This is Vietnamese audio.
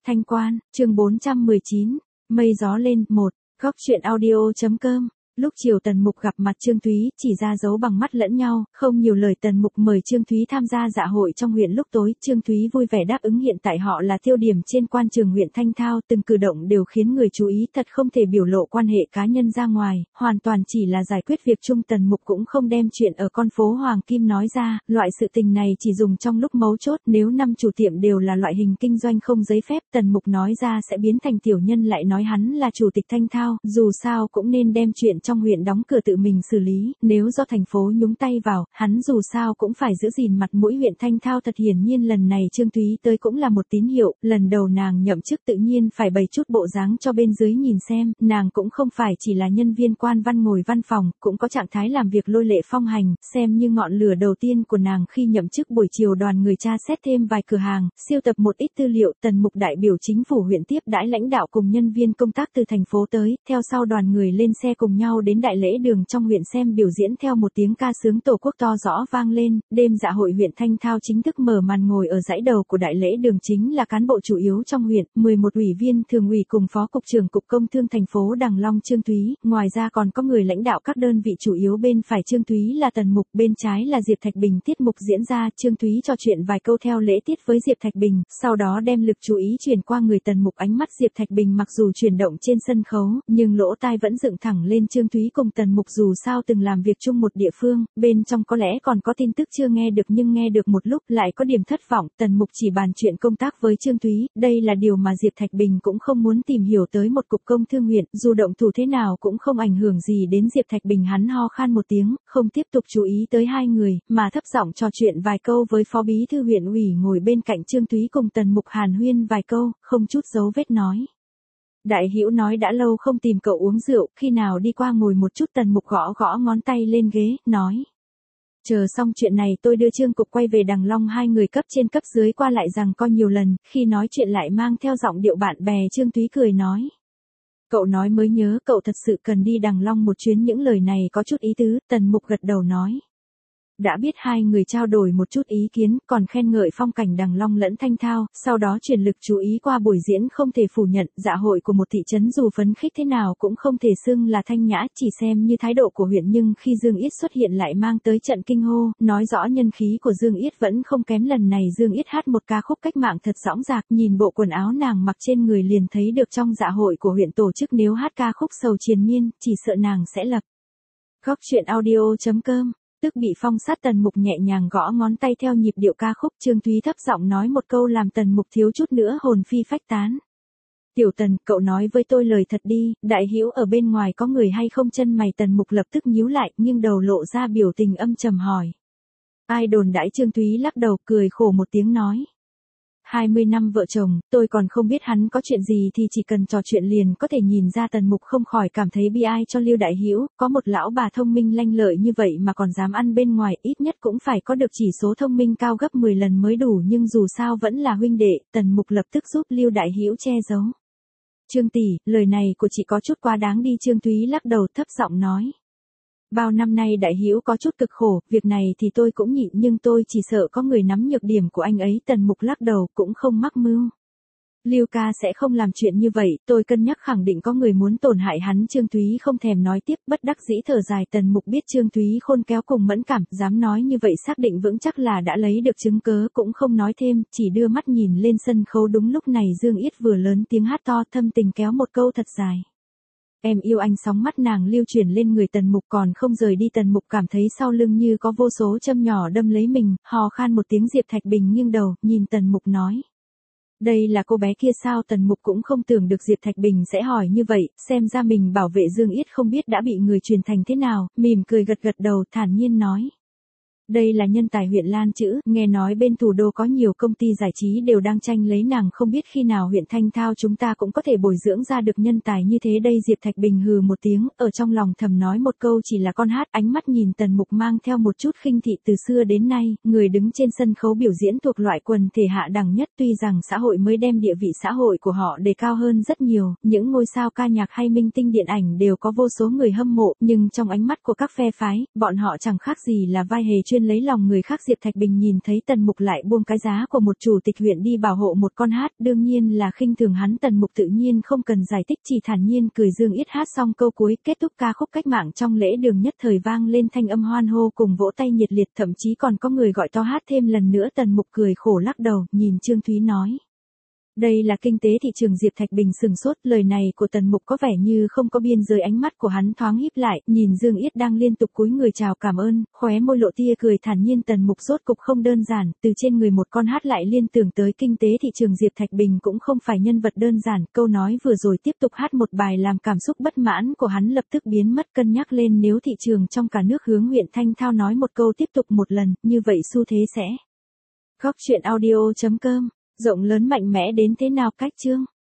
Thanh Quan, chương 419, mây gió lên, 1, góc truyện audio.com. Lúc chiều Tần Mục gặp mặt Trương Thúy, chỉ ra dấu bằng mắt lẫn nhau, không nhiều lời. Tần Mục mời Trương Thúy tham gia dạ hội trong huyện lúc tối, Trương Thúy vui vẻ đáp ứng. Hiện tại họ là tiêu điểm trên quan trường huyện Thanh Thao, từng cử động đều khiến người chú ý, thật không thể biểu lộ quan hệ cá nhân ra ngoài, hoàn toàn chỉ là giải quyết việc chung. Tần Mục cũng không đem chuyện ở con phố Hoàng Kim nói ra, loại sự tình này chỉ dùng trong lúc mấu chốt, nếu năm chủ tiệm đều là loại hình kinh doanh không giấy phép, Tần Mục nói ra sẽ biến thành tiểu nhân, lại nói hắn là chủ tịch Thanh Thao, dù sao cũng nên đem chuyện trong huyện đóng cửa tự mình xử lý, nếu do thành phố nhúng tay vào, hắn dù sao cũng phải giữ gìn mặt mũi huyện Thanh Thao. Thật hiển nhiên lần này Trương Thúy tới cũng là một tín hiệu, lần đầu nàng nhậm chức tự nhiên phải bày chút bộ dáng cho bên dưới nhìn xem, nàng cũng không phải chỉ là nhân viên quan văn ngồi văn phòng, cũng có trạng thái làm việc lôi lệ phong hành, xem như ngọn lửa đầu tiên của nàng khi nhậm chức. Buổi chiều đoàn người tra xét thêm vài cửa hàng, siêu tập một ít tư liệu. Tần Mục đại biểu chính phủ huyện tiếp đãi lãnh đạo cùng nhân viên công tác từ thành phố tới, theo sau đoàn người lên xe cùng nhau đến đại lễ đường trong huyện xem biểu diễn. Theo một tiếng ca sướng Tổ quốc to rõ vang lên, đêm dạ hội huyện Thanh Thao chính thức mở màn. Ngồi ở dãy đầu của đại lễ đường chính là cán bộ chủ yếu trong huyện, 11 ủy viên thường ủy cùng phó cục trưởng cục công thương thành phố Đằng Long Trương Thúy, ngoài ra còn có người lãnh đạo các đơn vị chủ yếu. Bên phải Trương Thúy là Tần Mục, bên trái là Diệp Thạch Bình. Tiết mục diễn ra, Trương Thúy trò chuyện vài câu theo lễ tiết với Diệp Thạch Bình, sau đó đem lực chú ý chuyển qua người Tần Mục. Ánh mắt Diệp Thạch Bình mặc dù chuyển động trên sân khấu, nhưng lỗ tai vẫn dựng thẳng lên Trương Thúy cùng Tần Mục. Dù sao từng làm việc chung một địa phương, bên trong có lẽ còn có tin tức chưa nghe được, nhưng nghe được một lúc lại có điểm thất vọng. Tần Mục chỉ bàn chuyện công tác với Trương Thúy, đây là điều mà Diệp Thạch Bình cũng không muốn tìm hiểu tới một cục công thương huyện, dù động thủ thế nào cũng không ảnh hưởng gì đến Diệp Thạch Bình. Hắn ho khan một tiếng, không tiếp tục chú ý tới hai người, mà thấp giọng trò chuyện vài câu với phó bí thư huyện ủy ngồi bên cạnh Trương Thúy, cùng Tần Mục hàn huyên vài câu, không chút dấu vết nói: Đại Hữu nói đã lâu không tìm cậu uống rượu, khi nào đi qua ngồi một chút. Tần Mục gõ gõ ngón tay lên ghế, nói: Chờ xong chuyện này tôi đưa Trương cục quay về Đằng Long. Hai người cấp trên cấp dưới qua lại rằng có nhiều lần, khi nói chuyện lại mang theo giọng điệu bạn bè. Trương Thúy cười nói: Cậu nói mới nhớ, cậu thật sự cần đi Đằng Long một chuyến. Những lời này có chút ý tứ. Tần Mục gật đầu nói: Đã biết. Hai người trao đổi một chút ý kiến, còn khen ngợi phong cảnh Đằng Long lẫn Thanh Thao, sau đó chuyển lực chú ý qua buổi diễn. Không thể phủ nhận, dạ hội của một thị trấn dù phấn khích thế nào cũng không thể xưng là thanh nhã, chỉ xem như thái độ của huyện. Nhưng khi Dương Yết xuất hiện lại mang tới trận kinh hô, nói rõ nhân khí của Dương Yết vẫn không kém. Lần này Dương Yết hát một ca khúc cách mạng thật dõng dạc, nhìn bộ quần áo nàng mặc trên người liền thấy được trong dạ hội của huyện tổ chức nếu hát ca khúc sầu triền miên, chỉ sợ nàng sẽ lập. Góc truyện audio.com. Tức bị phong sát. Tần Mục nhẹ nhàng gõ ngón tay theo nhịp điệu ca khúc. Trương Thúy thấp giọng nói một câu làm Tần Mục thiếu chút nữa hồn phi phách tán. Tiểu Tần, cậu nói với tôi lời thật đi, Đại Hữu ở bên ngoài có người hay không? Chân mày Tần Mục lập tức nhíu lại, nhưng đầu lộ ra biểu tình âm trầm hỏi: Ai đồn đãi? Trương Thúy lắc đầu cười khổ một tiếng nói: 20 năm vợ chồng, tôi còn không biết hắn có chuyện gì thì chỉ cần trò chuyện liền có thể nhìn ra. Tần Mục không khỏi cảm thấy bi ai cho Lưu Đại Hữu, có một lão bà thông minh lanh lợi như vậy mà còn dám ăn bên ngoài, ít nhất cũng phải có được chỉ số thông minh cao gấp 10 lần mới đủ. Nhưng dù sao vẫn là huynh đệ, Tần Mục lập tức giúp Lưu Đại Hữu che giấu. Trương tỷ, lời này của chị có chút quá đáng đi. Trương Thúy lắc đầu thấp giọng nói: Bao năm nay Đại Hữu có chút cực khổ, việc này thì tôi cũng nhịn, nhưng tôi chỉ sợ có người nắm nhược điểm của anh ấy. Tần Mục lắc đầu, cũng không mắc mưu. Lưu ca sẽ không làm chuyện như vậy, tôi cân nhắc khẳng định có người muốn tổn hại hắn. Trương Thúy không thèm nói tiếp, bất đắc dĩ thở dài. Tần Mục biết Trương Thúy khôn khéo cùng mẫn cảm, dám nói như vậy xác định vững chắc là đã lấy được chứng cớ, cũng không nói thêm, chỉ đưa mắt nhìn lên sân khấu. Đúng lúc này Dương Yết vừa lớn tiếng hát to, thâm tình kéo một câu thật dài: Em yêu anh. Sóng mắt nàng lưu chuyển lên người Tần Mục, còn không rời đi. Tần Mục cảm thấy sau lưng như có vô số châm nhỏ đâm lấy mình, hò khan một tiếng. Diệp Thạch Bình nghiêng đầu, nhìn Tần Mục nói: Đây là cô bé kia sao? Tần Mục cũng không tưởng được Diệp Thạch Bình sẽ hỏi như vậy, xem ra mình bảo vệ Dương Yết không biết đã bị người truyền thành thế nào, mỉm cười gật gật đầu, thản nhiên nói: Đây là nhân tài huyện Lan Chữ, nghe nói bên thủ đô có nhiều công ty giải trí đều đang tranh lấy nàng, không biết khi nào huyện Thanh Thao chúng ta cũng có thể bồi dưỡng ra được nhân tài như thế đây. Diệp Thạch Bình hừ một tiếng, ở trong lòng thầm nói một câu chỉ là con hát, ánh mắt nhìn Tần Mục mang theo một chút khinh thị. Từ xưa đến nay, người đứng trên sân khấu biểu diễn thuộc loại quần thể hạ đẳng nhất, tuy rằng xã hội mới đem địa vị xã hội của họ đề cao hơn rất nhiều, những ngôi sao ca nhạc hay minh tinh điện ảnh đều có vô số người hâm mộ, nhưng trong ánh mắt của các phe phái, bọn họ chẳng khác gì là vai hề chuyên chuyên lấy lòng người khác. Diệp Thạch Bình nhìn thấy Tần Mục lại buông cái giá của một chủ tịch huyện đi bảo hộ một con hát, đương nhiên là khinh thường hắn. Tần Mục tự nhiên không cần giải thích, chỉ thản nhiên cười. Dương Yết hát xong câu cuối, kết thúc ca khúc cách mạng trong lễ đường, nhất thời vang lên thanh âm hoan hô cùng vỗ tay nhiệt liệt, thậm chí còn có người gọi to hát thêm lần nữa. Tần Mục cười khổ lắc đầu, nhìn Trương Thúy nói: đây là kinh tế thị trường. Diệp Thạch Bình sừng sốt, lời này của Tần Mục có vẻ như không có biên giới. Ánh mắt của hắn thoáng híp lại, nhìn Dương Yết đang liên tục cúi người chào cảm ơn, khóe môi lộ tia cười thản nhiên. Tần Mục rốt cục không đơn giản, từ trên người một con hát lại liên tưởng tới kinh tế thị trường. Diệp Thạch Bình cũng không phải nhân vật đơn giản, câu nói vừa rồi tiếp tục hát một bài làm cảm xúc bất mãn của hắn lập tức biến mất. Cân nhắc lên nếu thị trường trong cả nước hướng huyện thanh thao nói một câu tiếp tục một lần, như vậy xu thế sẽ. Góc truyện audio.com rộng lớn mạnh mẽ đến thế nào cách chương